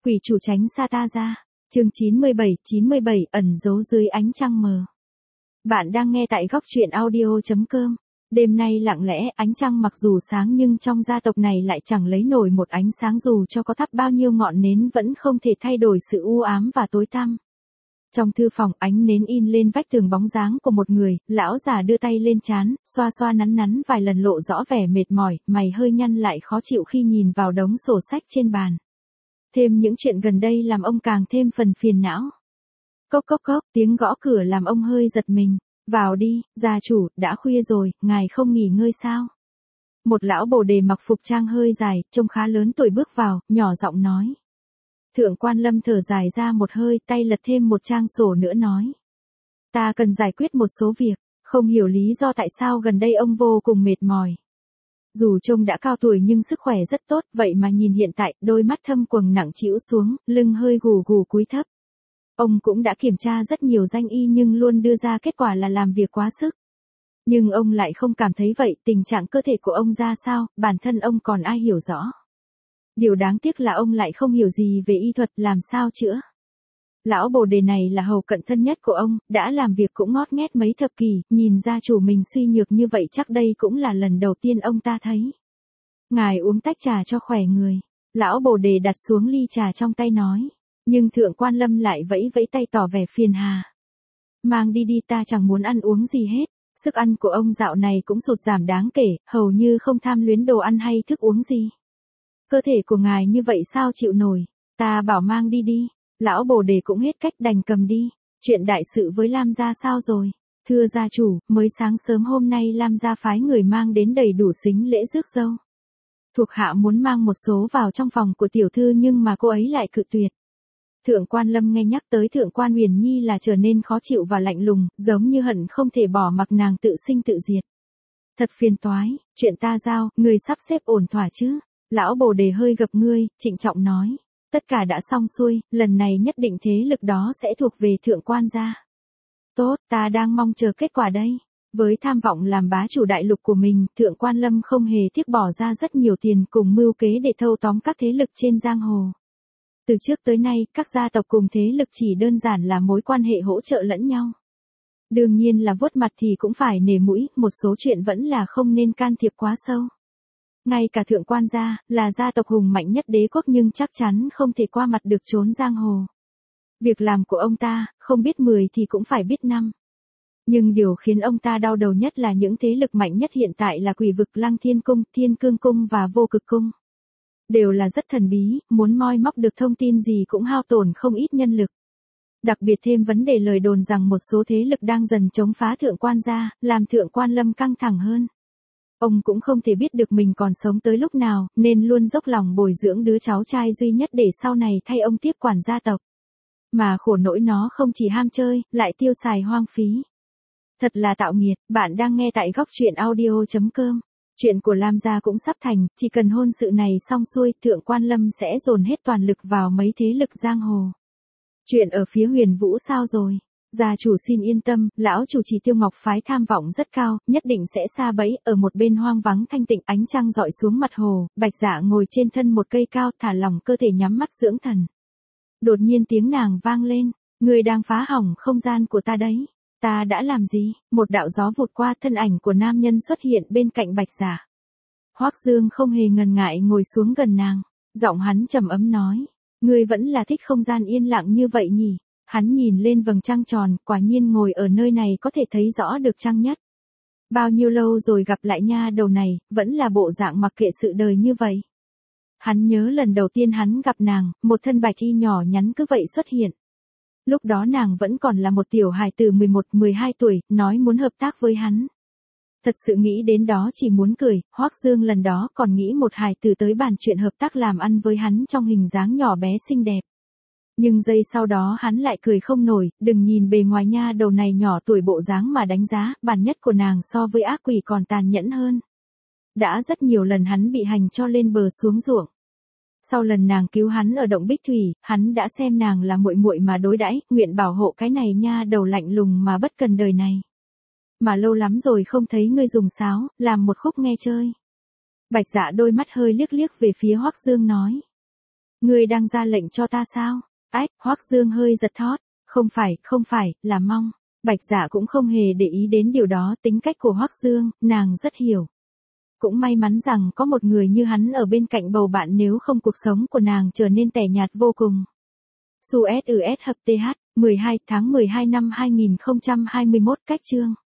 Quỷ chủ tránh xa ta ra. Chương 97 ẩn giấu dưới ánh trăng mờ. Bạn đang nghe tại góc truyện audio.com. Đêm nay lặng lẽ, ánh trăng mặc dù sáng nhưng trong gia tộc này lại chẳng lấy nổi một ánh sáng, dù cho có thắp bao nhiêu ngọn nến vẫn không thể thay đổi sự u ám và tối tăm. Trong thư phòng, ánh nến in lên vách tường bóng dáng của một người, lão già đưa tay lên trán, xoa xoa nắn nắn vài lần lộ rõ vẻ mệt mỏi, mày hơi nhăn lại khó chịu khi nhìn vào đống sổ sách trên bàn. Thêm những chuyện gần đây làm ông càng thêm phần phiền não. Cốc cốc cốc, tiếng gõ cửa làm ông hơi giật mình. Vào đi, gia chủ, đã khuya rồi, ngài không nghỉ ngơi sao? Một lão bồ đề mặc phục trang hơi dài, trông khá lớn tuổi bước vào, nhỏ giọng nói. Thượng quan Lâm thở dài ra một hơi, tay lật thêm một trang sổ nữa nói. Ta cần giải quyết một số việc, không hiểu lý do tại sao gần đây ông vô cùng mệt mỏi. Dù trông đã cao tuổi nhưng sức khỏe rất tốt, vậy mà nhìn hiện tại, đôi mắt thâm quầng nặng trĩu xuống, lưng hơi gù gù cúi thấp. Ông cũng đã kiểm tra rất nhiều danh y nhưng luôn đưa ra kết quả là làm việc quá sức. Nhưng ông lại không cảm thấy vậy, tình trạng cơ thể của ông ra sao, bản thân ông còn ai hiểu rõ. Điều đáng tiếc là ông lại không hiểu gì về y thuật, làm sao chữa. Lão bồ đề này là hầu cận thân nhất của ông, đã làm việc cũng ngót nghét mấy thập kỷ, nhìn gia chủ mình suy nhược như vậy chắc đây cũng là lần đầu tiên ông ta thấy. Ngài uống tách trà cho khỏe người. Lão bồ đề đặt xuống ly trà trong tay nói. Nhưng thượng quan Lâm lại vẫy vẫy tay tỏ vẻ phiền hà. Mang đi đi, ta chẳng muốn ăn uống gì hết. Sức ăn của ông dạo này cũng sụt giảm đáng kể, hầu như không tham luyến đồ ăn hay thức uống gì. Cơ thể của ngài như vậy sao chịu nổi, ta bảo mang đi đi. Lão bồ đề cũng hết cách đành cầm đi. Chuyện đại sự với Lam gia sao rồi? Thưa gia chủ, mới sáng sớm hôm nay Lam gia phái người mang đến đầy đủ sính lễ rước dâu. Thuộc hạ muốn mang một số vào trong phòng của tiểu thư nhưng mà cô ấy lại cự tuyệt. Thượng quan Lâm nghe nhắc tới thượng quan Huyền Nhi là trở nên khó chịu và lạnh lùng, giống như hận không thể bỏ mặc nàng tự sinh tự diệt. Thật phiền toái, chuyện ta giao, người sắp xếp ổn thỏa chứ? Lão bồ đề hơi gập ngươi, trịnh trọng nói. Tất cả đã xong xuôi, lần này nhất định thế lực đó sẽ thuộc về thượng quan gia. Tốt, ta đang mong chờ kết quả đây. Với tham vọng làm bá chủ đại lục của mình, thượng quan Lâm không hề tiếc bỏ ra rất nhiều tiền cùng mưu kế để thâu tóm các thế lực trên giang hồ. Từ trước tới nay, các gia tộc cùng thế lực chỉ đơn giản là mối quan hệ hỗ trợ lẫn nhau. Đương nhiên là vuốt mặt thì cũng phải nể mũi, một số chuyện vẫn là không nên can thiệp quá sâu. Ngay cả thượng quan gia, là gia tộc hùng mạnh nhất đế quốc nhưng chắc chắn không thể qua mặt được trốn giang hồ. Việc làm của ông ta, không biết 10 thì cũng phải biết 5. Nhưng điều khiến ông ta đau đầu nhất là những thế lực mạnh nhất hiện tại là Quỷ vực, Lăng Thiên Cung, Thiên Cương Cung và Vô Cực Cung. Đều là rất thần bí, muốn moi móc được thông tin gì cũng hao tổn không ít nhân lực. Đặc biệt thêm vấn đề lời đồn rằng một số thế lực đang dần chống phá thượng quan gia, làm thượng quan Lâm căng thẳng hơn. Ông cũng không thể biết được mình còn sống tới lúc nào, nên luôn dốc lòng bồi dưỡng đứa cháu trai duy nhất để sau này thay ông tiếp quản gia tộc. Mà khổ nỗi nó không chỉ ham chơi, lại tiêu xài hoang phí. Thật là tạo nghiệt. Bạn đang nghe tại góc truyện audio.com. Chuyện của Lam gia cũng sắp thành, chỉ cần hôn sự này xong xuôi, thượng quan Lâm sẽ dồn hết toàn lực vào mấy thế lực giang hồ. Chuyện ở phía Huyền Vũ sao rồi? Gia chủ xin yên tâm, lão chủ trì Tiêu Ngọc phái tham vọng rất cao, nhất định sẽ sa bẫy. Ở một bên hoang vắng thanh tịnh, ánh trăng rọi xuống mặt hồ, Bạch Dạ ngồi trên thân một cây cao, thả lỏng cơ thể nhắm mắt dưỡng thần. Đột nhiên tiếng nàng vang lên, người đang phá hỏng không gian của ta đấy. Ta đã làm gì? Một đạo gió vụt qua, thân ảnh của nam nhân xuất hiện bên cạnh Bạch Dạ. Hoắc Dương không hề ngần ngại ngồi xuống gần nàng, giọng hắn trầm ấm nói, ngươi vẫn là thích không gian yên lặng như vậy nhỉ? Hắn nhìn lên vầng trăng tròn, quả nhiên ngồi ở nơi này có thể thấy rõ được trăng nhất. Bao nhiêu lâu rồi gặp lại nha đầu này, vẫn là bộ dạng mặc kệ sự đời như vậy. Hắn nhớ lần đầu tiên hắn gặp nàng, một thân bạch y nhỏ nhắn cứ vậy xuất hiện. Lúc đó nàng vẫn còn là một tiểu hài tử 11-12 tuổi, nói muốn hợp tác với hắn. Thật sự nghĩ đến đó chỉ muốn cười, Hoắc Dương lần đó còn nghĩ một hài tử tới bàn chuyện hợp tác làm ăn với hắn trong hình dáng nhỏ bé xinh đẹp. Nhưng giây sau đó hắn lại cười không nổi, đừng nhìn bề ngoài nha đầu này nhỏ tuổi bộ dáng mà đánh giá, bản nhất của nàng so với ác quỷ còn tàn nhẫn hơn. Đã rất nhiều lần hắn bị hành cho lên bờ xuống ruộng. Sau lần nàng cứu hắn ở động Bích Thủy, hắn đã xem nàng là muội muội mà đối đãi, nguyện bảo hộ cái này nha đầu lạnh lùng mà bất cần đời này. Mà lâu lắm rồi không thấy ngươi dùng sáo, làm một khúc nghe chơi. Bạch Dạ đôi mắt hơi liếc liếc về phía Hoắc Dương nói. Ngươi đang ra lệnh cho ta sao? Ách, Hoắc Dương hơi giật thót. Không phải, là mong. Bạch Dạ cũng không hề để ý đến điều đó, tính cách của Hoắc Dương, nàng rất hiểu. Cũng may mắn rằng có một người như hắn ở bên cạnh bầu bạn, nếu không cuộc sống của nàng trở nên tẻ nhạt vô cùng. Suez hợp TH, 12 tháng 12 năm 2021 cách chương.